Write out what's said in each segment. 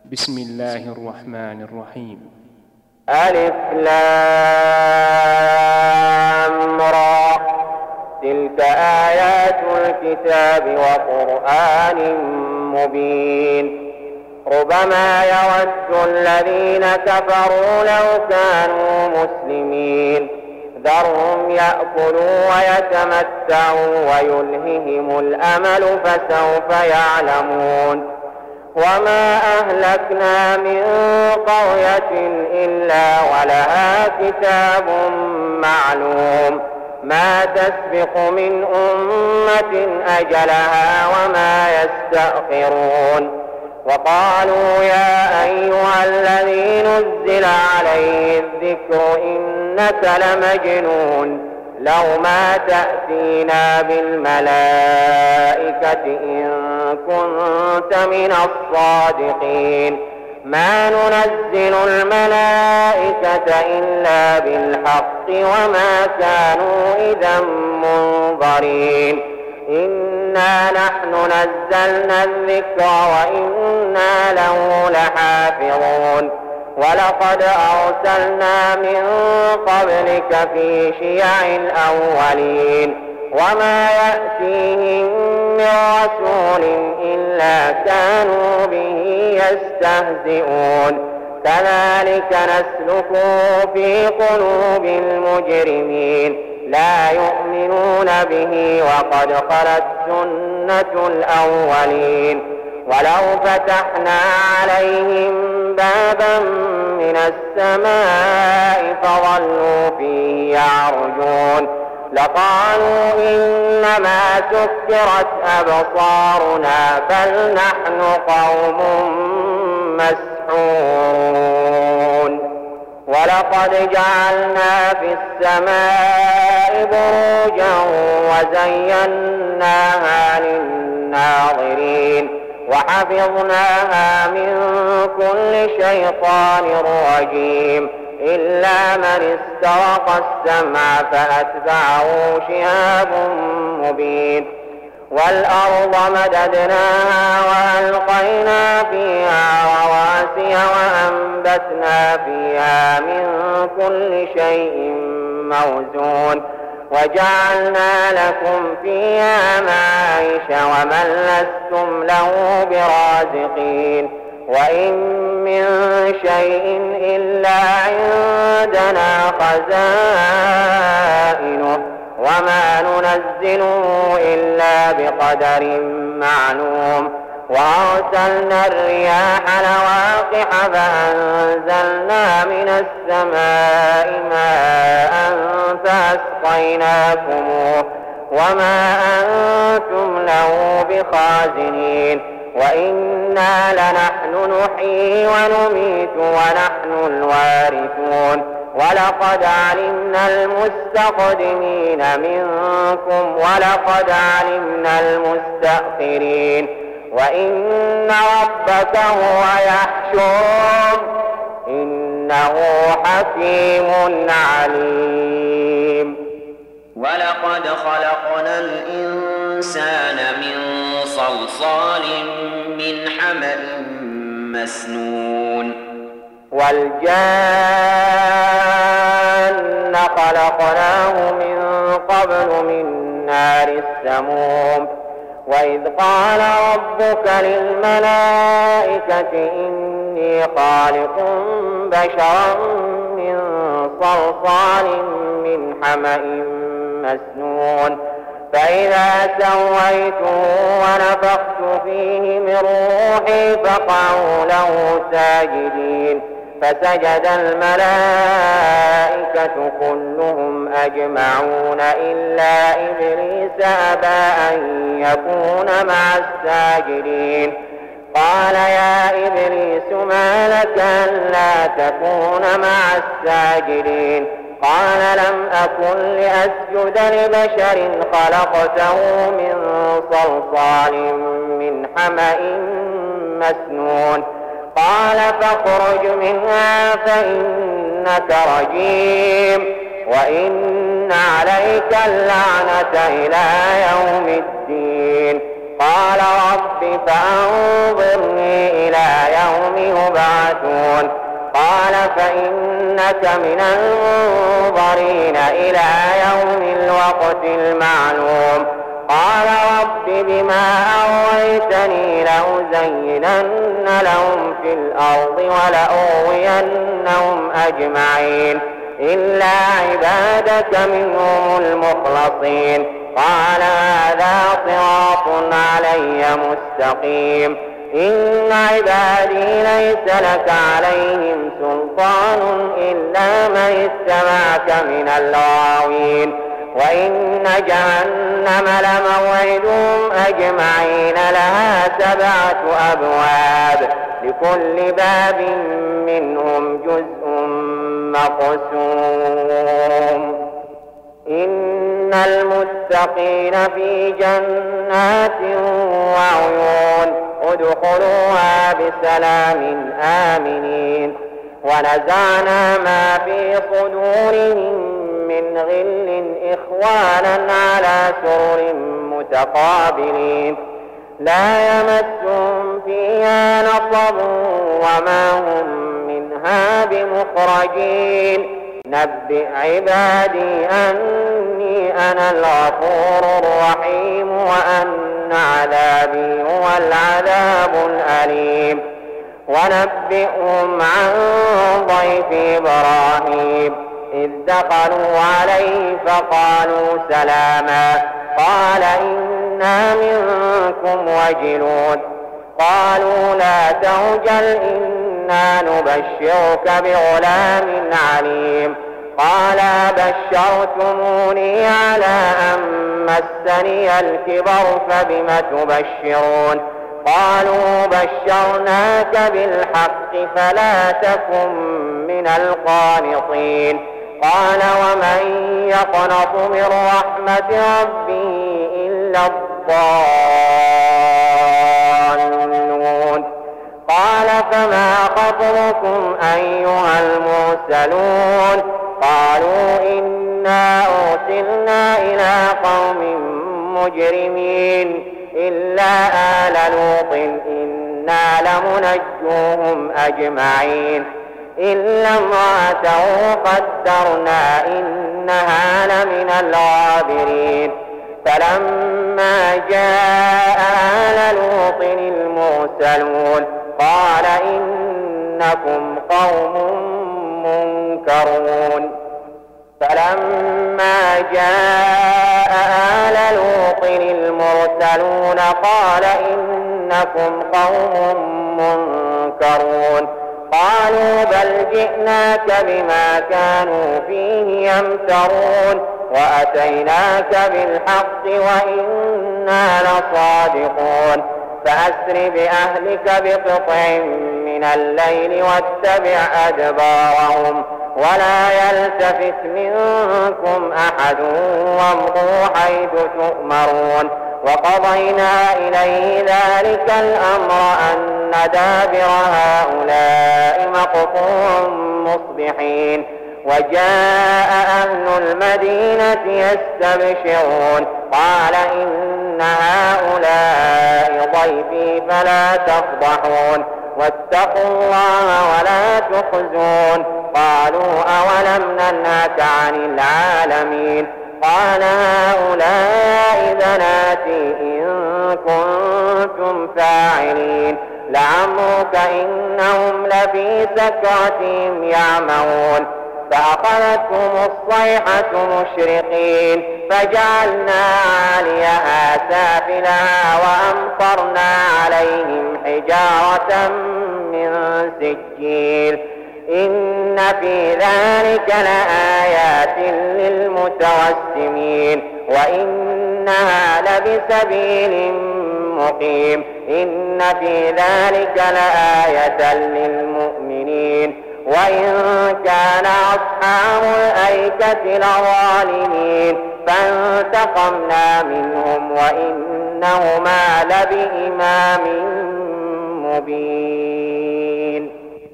بسم الله الرحمن الرحيم. ألف لام را، تلك آيات الكتاب وقرآن مبين. ربما يود الذين كفروا لو كانوا مسلمين، ذرهم يأكلوا ويتمتعوا ويلههم الأمل فسوف يعلمون. وما أهلكنا من قرية إلا ولها كتاب معلوم، ما تسبق من أمة أجلها وما يستأخرون. وقالوا يا أيها الذي نزل عليه الذكر إنك لمجنون، لو ما تأتينا بالملائكة إن كنت من الصادقين، ما ننزل الملائكة إلا بالحق وما كانوا إذا منظرين. إنا نحن نزلنا الذكر وإنا له لحافظون. ولقد أرسلنا من قبلك في شيع الأولين، وما يأتيهم من رسول إلا كانوا به يستهزئون. كذلك نسلكه في قلوب المجرمين، لا يؤمنون به وقد خلت سنة الأولين. ولو فتحنا عليهم بابا من السماء فظلوا فيه يعرجون لقالوا إنما سكرت أبصارنا بل نحن قوم مسحورون. ولقد جعلنا في السماء بروجا وزيناها للناظرين وحفظناها من كل شيطان رجيم إلا من استرق السمع فأتبعه شهاب مبين. والأرض مددناها وألقينا فيها رواسي وأنبتنا فيها من كل شيء موزون وجعلنا لكم فيها معايش ومن لستم له برازقين. وإن من شيء إلا عندنا خزائنه وما ننزله إلا بقدر معلوم. وأرسلنا الرياح لواقح فأنزلنا من السماء ماء فأسقيناكموه وما أنتم له بخازنين. وإنا لنحن نحيي ونميت ونحن الوارثون. ولقد علمنا المستقدمين منكم ولقد علمنا المستأخرين. وإن ربك هو يحشرهم إنه حكيم عليم. ولقد خلقنا الإنسان من صلصال من حمأ مسنون. والجان خلقناه من قبل من نار السموم. وإذ قال ربك للملائكة إني خالق بشرا من صلصال من حمأ مسنون. فإذا سويته ونفخت فيه من روحي فقعوا له ساجدين. فسجد الملائكة كلهم أجمعون إلا إبليس أبى أن يكون مع الساجدين. قال يا إبليس ما لك ألا تكون مع الساجدين؟ قال لم أكن لأسجد لبشر خلقته من صلصال من حمأ مسنون. قال فاخرج منها فإنك رجيم وإن عليك اللعنة إلى يوم الدين. قال رب فأنظرني إلى يوم يبعثون قال فإنك من المنظرين إلى يوم الوقت المعلوم قال رب بما أغويتني لأزينن لهم في الأرض ولأغوينهم أجمعين إلا عبادك منهم المخلصين قال هذا صراط علي مستقيم إن عبادي ليس لك عليهم سلطان إلا من اتبعك من الغاوين وإن جهنم لموعدهم أجمعين لها 7 أبواب لكل باب منهم جزء مقسوم إن المتقين في جنات وعيون ادخلوها بسلام آمنين ونزعنا ما في صدورهم من غل إخوانا على سرر متقابلين لا يمسهم فيها نصب وما هم منها بمخرجين نبئ عبادي أني أنا الغفور الرحيم وأن عذابي هو العذاب الأليم ونبئهم عن ضيف إبراهيم إذ دخلوا عليه فقالوا سلاما قال إنا منكم وجلون قالوا لا توجل إنا نبشرك بغلام عليم قال بشرتموني على أن مسني الكبر فبم تبشرون قالوا بشرناك بالحق فلا تكن من القانطين قال ومن يقنط من رحمة ربه إلا الضالون قال فما خطبكم أيها المرسلون قالوا إنا أرسلنا إلى قوم مجرمين إلا آل لوط إنا لمنجوهم أجمعين إلا امرأته قدرنا إنها لمن الغابرين فلما جاء آل لوط المرسلون قال إنكم قوم منكرون فلما جاء آل لوط المرسلون قال إنكم قوم منكرون قالوا بل جئناك بما كانوا فيه يمترون وأتيناك بالحق وإنا لصادقون فأسر بأهلك بقطع من الليل واتبع أدبارهم ولا يلتفت منكم أحد وامضوا حيث تؤمرون وقضينا إليه ذلك الأمر أن دابر هؤلاء مقطوع مصبحين وجاء أهل المدينة يستبشرون قال إن هؤلاء ضيفي فلا تفضحون واتقوا الله ولا تخزون قالوا أولم ننهك عن العالمين قال هؤلاء بناتي إن كنتم فاعلين لعمرك إنهم لفي سكرتهم يعمهون فأخذتهم الصيحة مشرقين فجعلنا عاليها سافلها وأمطرنا عليهم حجارة من سجيل إن في ذلك لآيات للمتوسمين وإنها لبسبيل مقيم إن في ذلك لآية للمؤمنين وإن كان أصحاب الأيكة لظالمين فانتقمنا منهم وإنهما 'لَبِإِمَامٍ مُّبِينٍ. 'لبإمام مبين. 'لَعَمْرُكَ إنهم لفي سكرتهم يعمهون فأخذتهم الصيحة مشرقين فجعلنا عاليها سافلها وأمطرنا عليهم حجارة من سجيل إن في ذلك لآيات للمتوسمين وإنها لبسبيل مقيم إن في ذلك لآية للمؤمنين وإن كان أصحاب الأيكة لظالمين فانتقمنا منهم وإنهما 'لبإمام مبين.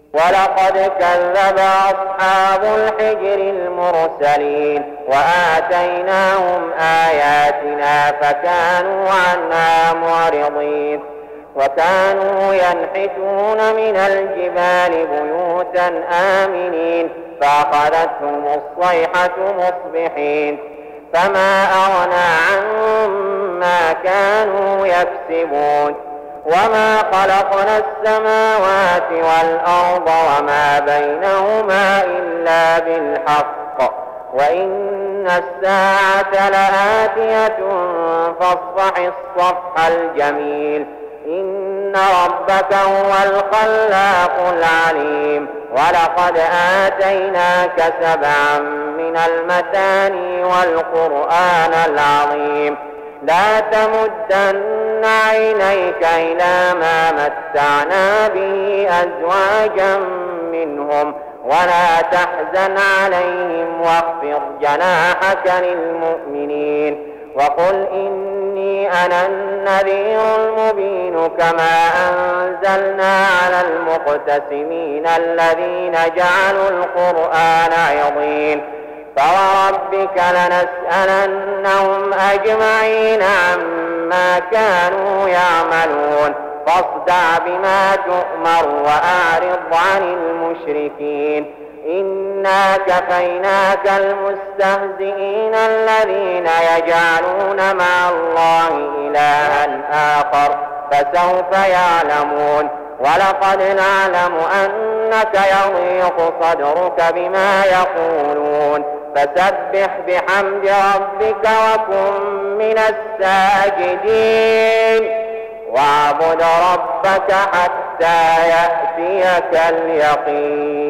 ولقد كذب أصحاب الحجر المرسلين وآتيناهم آياتنا فكانوا عنها معرضين وكانوا ينحتون من الجبال بيوتا آمنين فأخذتهم الصيحة مصبحين فما أغنى عنهم ما كانوا يكسبون وما خلقنا السماوات والأرض وما بينهما إلا بالحق وإن الساعة لآتية فاصفح الصفح الجميل إن ربك هو الخلاق العليم ولقد آتيناك 7 من المثاني والقرآن العظيم لا تمدن عينيك إلى ما متعنا به أزواجا منهم ولا تحزن عليهم واخفض جناحك للمؤمنين وقل إني أنا النذير المبين كما أنزلنا على المقتسمين الذين جعلوا القرآن عضين فوربك لنسألنهم أجمعين عما كانوا يعملون فاصدع بما تؤمر وأعرض عن المشركين إنا كفيناك المستهزئين الذين يجعلون مع الله إلها آخر فسوف يعلمون ولقد نعلم أنك يضيق صدرك بما يقولون فسبح بحمد ربك وكن من الساجدين واعبد ربك حتى يأتيك اليقين.